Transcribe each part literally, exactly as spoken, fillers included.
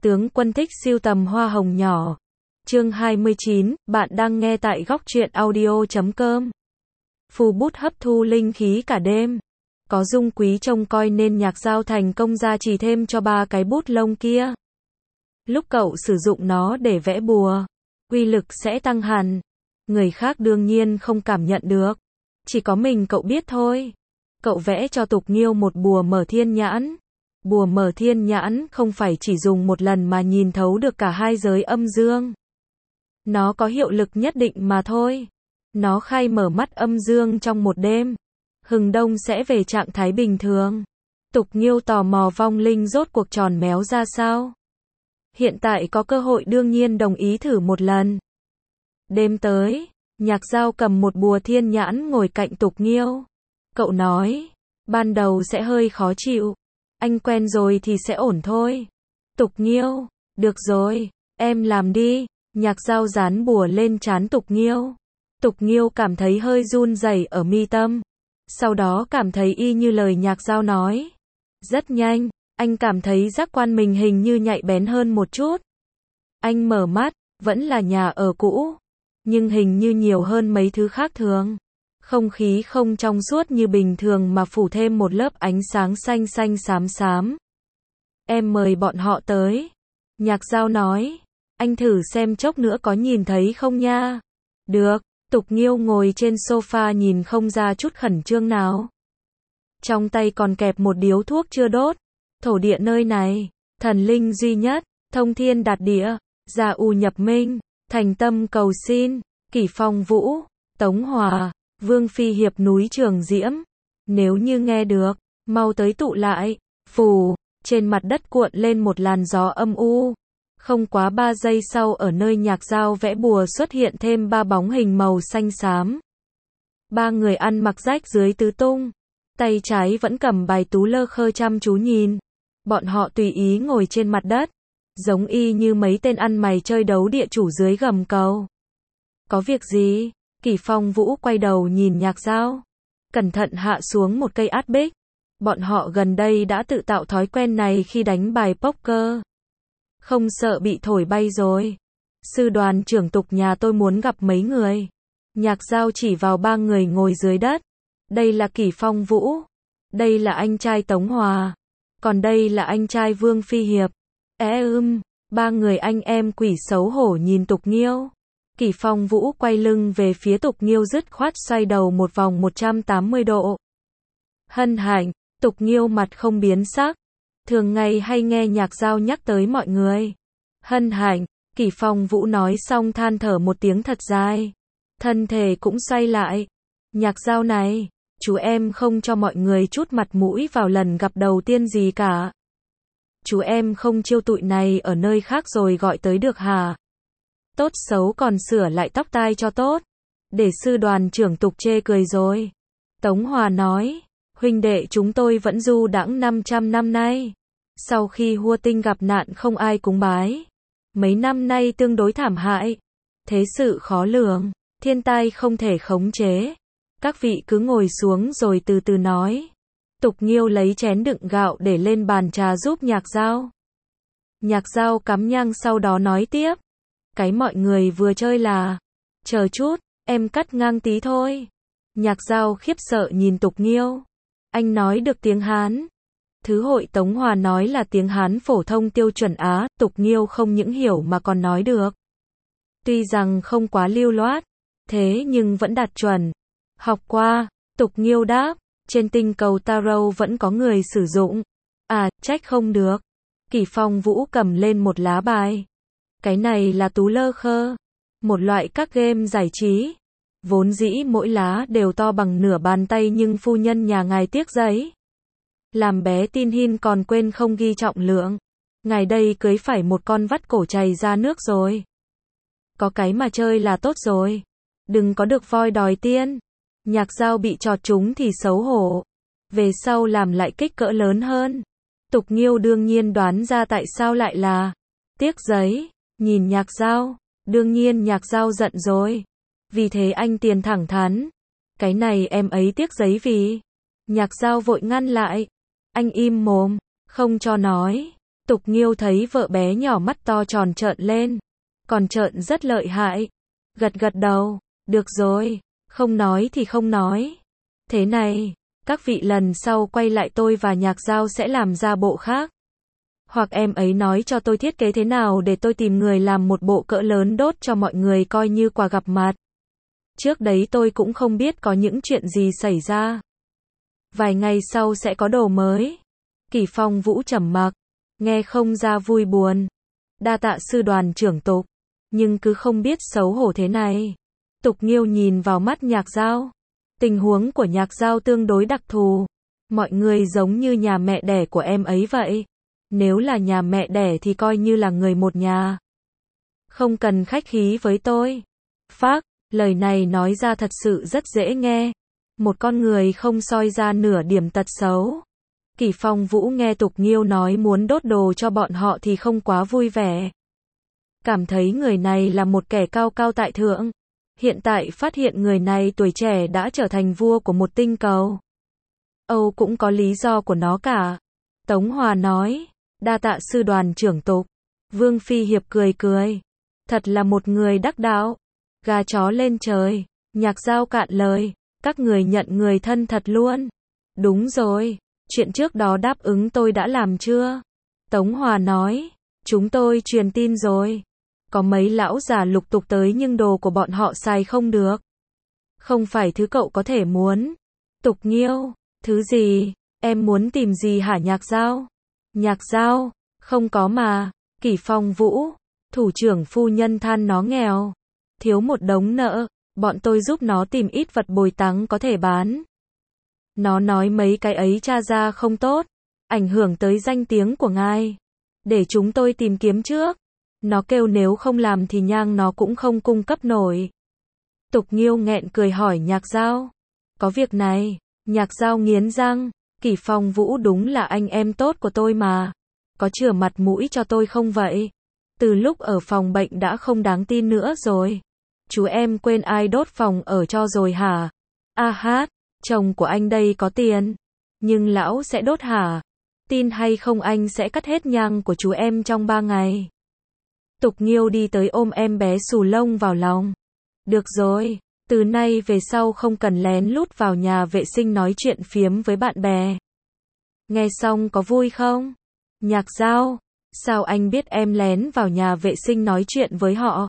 Tướng quân thích sưu tầm hoa hồng nhỏ. Chương hai mươi chín, bạn đang nghe tại góc truyện audio chấm com. Phù bút hấp thu linh khí cả đêm. Có Dung Quý trông coi nên Nhạc Giao thành công gia trì thêm cho ba cái bút lông kia. Lúc cậu sử dụng nó để vẽ bùa, uy lực sẽ tăng hẳn. Người khác đương nhiên không cảm nhận được. Chỉ có mình cậu biết thôi. Cậu vẽ cho Tục Nghiêu một bùa mở thiên nhãn. Bùa mở thiên nhãn không phải chỉ dùng một lần mà nhìn thấu được cả hai giới âm dương. Nó có hiệu lực nhất định mà thôi. Nó khai mở mắt âm dương trong một đêm. Hừng đông sẽ về trạng thái bình thường. Tục Nghiêu tò mò vong linh rốt cuộc tròn méo ra sao. Hiện tại có cơ hội đương nhiên đồng ý thử một lần. Đêm tới, Nhạc Giao cầm một bùa thiên nhãn ngồi cạnh Tục Nghiêu. Cậu nói, ban đầu sẽ hơi khó chịu. Anh quen rồi thì sẽ ổn thôi. Tục Nghiêu, được rồi, em làm đi. Nhạc Giao dán bùa lên trán Tục Nghiêu. Tục Nghiêu cảm thấy hơi run rẩy ở mi tâm. Sau đó cảm thấy y như lời Nhạc Giao nói. Rất nhanh, anh cảm thấy giác quan mình hình như nhạy bén hơn một chút. Anh mở mắt, vẫn là nhà ở cũ. Nhưng hình như nhiều hơn mấy thứ khác thường. Không khí không trong suốt như bình thường mà phủ thêm một lớp ánh sáng xanh xanh xám xám. Em mời bọn họ tới. Nhạc Giao nói. Anh thử xem chốc nữa có nhìn thấy không nha. Được. Tục Nghiêu ngồi trên sofa nhìn không ra chút khẩn trương nào. Trong tay còn kẹp một điếu thuốc chưa đốt. Thổ địa nơi này, thần linh duy nhất, thông thiên đạt địa, gia u nhập minh, thành tâm cầu xin, Kỷ Phong Vũ, Tống Hòa, Vương Phi Hiệp núi Trường Diễm. Nếu như nghe được, mau tới tụ lại. Phù, trên mặt đất cuộn lên một làn gió âm u. Không quá ba giây sau ở nơi Nhạc Giao vẽ bùa xuất hiện thêm ba bóng hình màu xanh xám. Ba người ăn mặc rách dưới tứ tung. Tay trái vẫn cầm bài tú lơ khơ chăm chú nhìn. Bọn họ tùy ý ngồi trên mặt đất. Giống y như mấy tên ăn mày chơi đấu địa chủ dưới gầm cầu. Có việc gì? Kỷ Phong Vũ quay đầu nhìn Nhạc Giao. Cẩn thận hạ xuống một cây át bích. Bọn họ gần đây đã tự tạo thói quen này khi đánh bài poker. Không sợ bị thổi bay rồi. Sư đoàn trưởng Tục nhà tôi muốn gặp mấy người. Nhạc Giao chỉ vào ba người ngồi dưới đất. Đây là Kỷ Phong Vũ. Đây là anh trai Tống Hòa. Còn đây là anh trai Vương Phi Hiệp. É ưm, ba người anh em quỷ xấu hổ nhìn Tục Nghiêu. Kỷ Phong Vũ quay lưng về phía Tục Nghiêu dứt khoát xoay đầu một vòng một trăm tám mươi độ. Hân hạnh, Tục Nghiêu mặt không biến sắc. Thường ngày hay nghe Nhạc Giao nhắc tới mọi người. Hân hạnh, Kỷ Phong Vũ nói xong than thở một tiếng thật dài. Thân thể cũng xoay lại. Nhạc Giao này, chú em không cho mọi người chút mặt mũi vào lần gặp đầu tiên gì cả. Chú em không chiêu tụi này ở nơi khác rồi gọi tới được hả? Tốt xấu còn sửa lại tóc tai cho tốt. Để sư đoàn trưởng Tục chê cười rồi. Tống Hòa nói, huynh đệ chúng tôi vẫn du đãng năm trăm năm nay. Sau khi Hua Tinh gặp nạn không ai cúng bái. Mấy năm nay tương đối thảm hại. Thế sự khó lường, thiên tai không thể khống chế. Các vị cứ ngồi xuống rồi từ từ nói. Tục Nghiêu lấy chén đựng gạo để lên bàn trà giúp Nhạc Giao. Nhạc Giao cắm nhang sau đó nói tiếp. Cái mọi người vừa chơi là. Chờ chút, em cắt ngang tí thôi. Nhạc Giao khiếp sợ nhìn Tục Nghiêu. Anh nói được tiếng Hán. Thứ hội Tống Hòa nói là tiếng Hán phổ thông tiêu chuẩn Á. Tục Nghiêu không những hiểu mà còn nói được. Tuy rằng không quá lưu loát. Thế nhưng vẫn đạt chuẩn. Học qua, Tục Nghiêu đáp. Trên tinh cầu Taro vẫn có người sử dụng. À, trách không được. Kỷ Phong Vũ cầm lên một lá bài. Cái này là tú lơ khơ. Một loại các game giải trí. Vốn dĩ mỗi lá đều to bằng nửa bàn tay nhưng phu nhân nhà ngài tiếc giấy. Làm bé tin hin còn quên không ghi trọng lượng. Ngài đây cưới phải một con vắt cổ chày ra nước rồi. Có cái mà chơi là tốt rồi. Đừng có được voi đòi tiên. Nhạc Giao bị chọt trúng thì xấu hổ. Về sau làm lại kích cỡ lớn hơn. Tục Nghiêu đương nhiên đoán ra tại sao lại là tiếc giấy. Nhìn Nhạc Giao, đương nhiên Nhạc Giao giận rồi. Vì thế anh tiền thẳng thắn. Cái này em ấy tiếc giấy vì. Nhạc Giao vội ngăn lại. Anh im mồm, không cho nói. Tục Nghiêu thấy vợ bé nhỏ mắt to tròn trợn lên. Còn trợn rất lợi hại. Gật gật đầu. Được rồi. Không nói thì không nói. Thế này. Các vị lần sau quay lại tôi và Nhạc Dao sẽ làm ra bộ khác. Hoặc em ấy nói cho tôi thiết kế thế nào để tôi tìm người làm một bộ cỡ lớn đốt cho mọi người coi như quà gặp mặt. Trước đấy tôi cũng không biết có những chuyện gì xảy ra. Vài ngày sau sẽ có đồ mới. Kỷ Phong Vũ trầm mặc. Nghe không ra vui buồn. Đa tạ sư đoàn trưởng Tục. Nhưng cứ không biết xấu hổ thế này. Tục Nghiêu nhìn vào mắt Nhạc Dao. Tình huống của Nhạc Dao tương đối đặc thù. Mọi người giống như nhà mẹ đẻ của em ấy vậy. Nếu là nhà mẹ đẻ thì coi như là người một nhà. Không cần khách khí với tôi. Phác, lời này nói ra thật sự rất dễ nghe. Một con người không soi ra nửa điểm tật xấu. Kỷ Phong Vũ nghe Tục Nghiêu nói muốn đốt đồ cho bọn họ thì không quá vui vẻ. Cảm thấy người này là một kẻ cao cao tại thượng. Hiện tại phát hiện người này tuổi trẻ đã trở thành vua của một tinh cầu. Âu cũng có lý do của nó cả. Tống Hòa nói, đa tạ sư đoàn trưởng Tục. Vương Phi Hiệp cười cười. Thật là một người đắc đạo. Gà chó lên trời. Nhạc Dao cạn lời. Các người nhận người thân thật luôn. Đúng rồi. Chuyện trước đó đáp ứng tôi đã làm chưa? Tống Hòa nói. Chúng tôi truyền tin rồi. Có mấy lão già lục tục tới nhưng đồ của bọn họ xài không được. Không phải thứ cậu có thể muốn. Tục Nghiêu. Thứ gì? Em muốn tìm gì hả Nhạc Dao? Nhạc Dao. Không có mà. Kỷ Phong Vũ. Thủ trưởng phu nhân than nó nghèo. Thiếu một đống nợ. Bọn tôi giúp nó tìm ít vật bồi táng có thể bán. Nó nói mấy cái ấy tra ra không tốt. Ảnh hưởng tới danh tiếng của ngài. Để chúng tôi tìm kiếm trước. Nó kêu nếu không làm thì nhang nó cũng không cung cấp nổi. Tục Nghiêu nghẹn cười hỏi Nhạc Dao. Có việc này. Nhạc Dao nghiến răng. Kỷ Phong Vũ đúng là anh em tốt của tôi mà. Có chừa mặt mũi cho tôi không vậy? Từ lúc ở phòng bệnh đã không đáng tin nữa rồi. Chú em quên ai đốt phòng ở cho rồi hả? A hát, chồng của anh đây có tiền. Nhưng lão sẽ đốt hả? Tin hay không anh sẽ cắt hết nhang của chú em trong ba ngày. Tục Nghiêu đi tới ôm em bé xù lông vào lòng. Được rồi, từ nay về sau không cần lén lút vào nhà vệ sinh nói chuyện phiếm với bạn bè. Nghe xong có vui không? Nhạc Dao, sao anh biết em lén vào nhà vệ sinh nói chuyện với họ?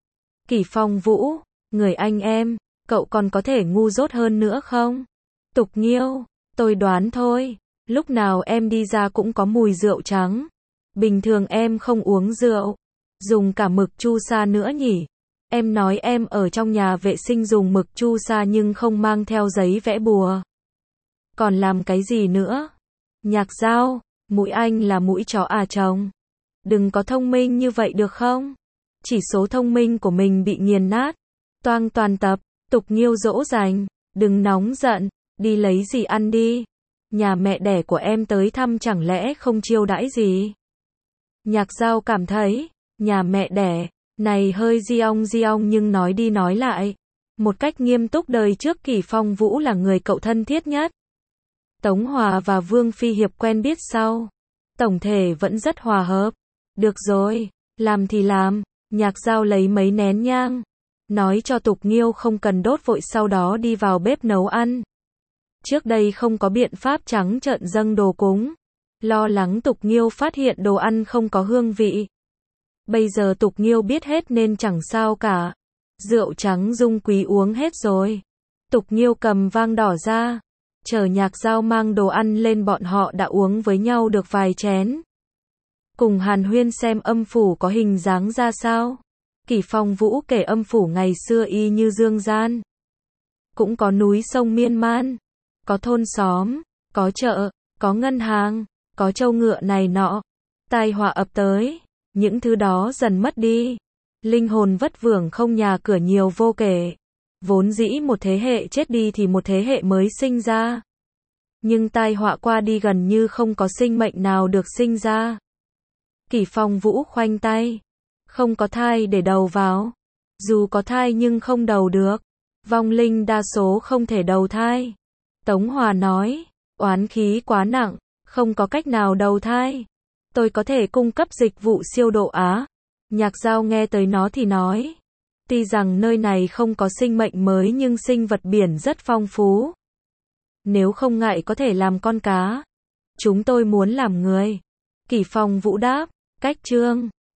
Kỷ Phong Vũ, người anh em, cậu còn có thể ngu dốt hơn nữa không? Tục Nghiêu, tôi đoán thôi, lúc nào em đi ra cũng có mùi rượu trắng. Bình thường em không uống rượu, dùng cả mực chu sa nữa nhỉ? Em nói em ở trong nhà vệ sinh dùng mực chu sa nhưng không mang theo giấy vẽ bùa. Còn làm cái gì nữa? Nhạc Dao, mũi anh là mũi chó à chồng? Đừng có thông minh như vậy được không? Chỉ số thông minh của mình bị nghiền nát. Toang toàn tập, Tục Nghiêu dỗ dành. Đừng nóng giận, đi lấy gì ăn đi. Nhà mẹ đẻ của em tới thăm chẳng lẽ không chiêu đãi gì? Nhạc Dao cảm thấy, nhà mẹ đẻ, này hơi diong diong nhưng nói đi nói lại. Một cách nghiêm túc đời trước Kỷ Phong Vũ là người cậu thân thiết nhất. Tống Hòa và Vương Phi Hiệp quen biết sau. Tổng thể vẫn rất hòa hợp. Được rồi, làm thì làm. Nhạc Dao lấy mấy nén nhang. Nói cho Tục Nghiêu không cần đốt vội sau đó đi vào bếp nấu ăn. Trước đây không có biện pháp trắng trợn dâng đồ cúng. Lo lắng Tục Nghiêu phát hiện đồ ăn không có hương vị. Bây giờ Tục Nghiêu biết hết nên chẳng sao cả. Rượu trắng Dung Quý uống hết rồi. Tục Nghiêu cầm vang đỏ ra. Chờ Nhạc Dao mang đồ ăn lên bọn họ đã uống với nhau được vài chén. Cùng hàn huyên xem âm phủ có hình dáng ra sao. Kỷ Phong Vũ kể âm phủ ngày xưa y như dương gian. Cũng có núi sông miên man. Có thôn xóm, có chợ, có ngân hàng, có trâu ngựa này nọ. Tai họa ập tới. Những thứ đó dần mất đi. Linh hồn vất vưởng không nhà cửa nhiều vô kể. Vốn dĩ một thế hệ chết đi thì một thế hệ mới sinh ra. Nhưng tai họa qua đi gần như không có sinh mệnh nào được sinh ra. Kỷ Phong Vũ khoanh tay. Không có thai để đầu vào. Dù có thai nhưng không đầu được. Vong linh đa số không thể đầu thai. Tống Hòa nói. Oán khí quá nặng. Không có cách nào đầu thai. Tôi có thể cung cấp dịch vụ siêu độ Á. Nhạc Giao nghe tới nó thì nói. Tuy rằng nơi này không có sinh mệnh mới nhưng sinh vật biển rất phong phú. Nếu không ngại có thể làm con cá. Chúng tôi muốn làm người. Kỷ Phong Vũ đáp. Cách chương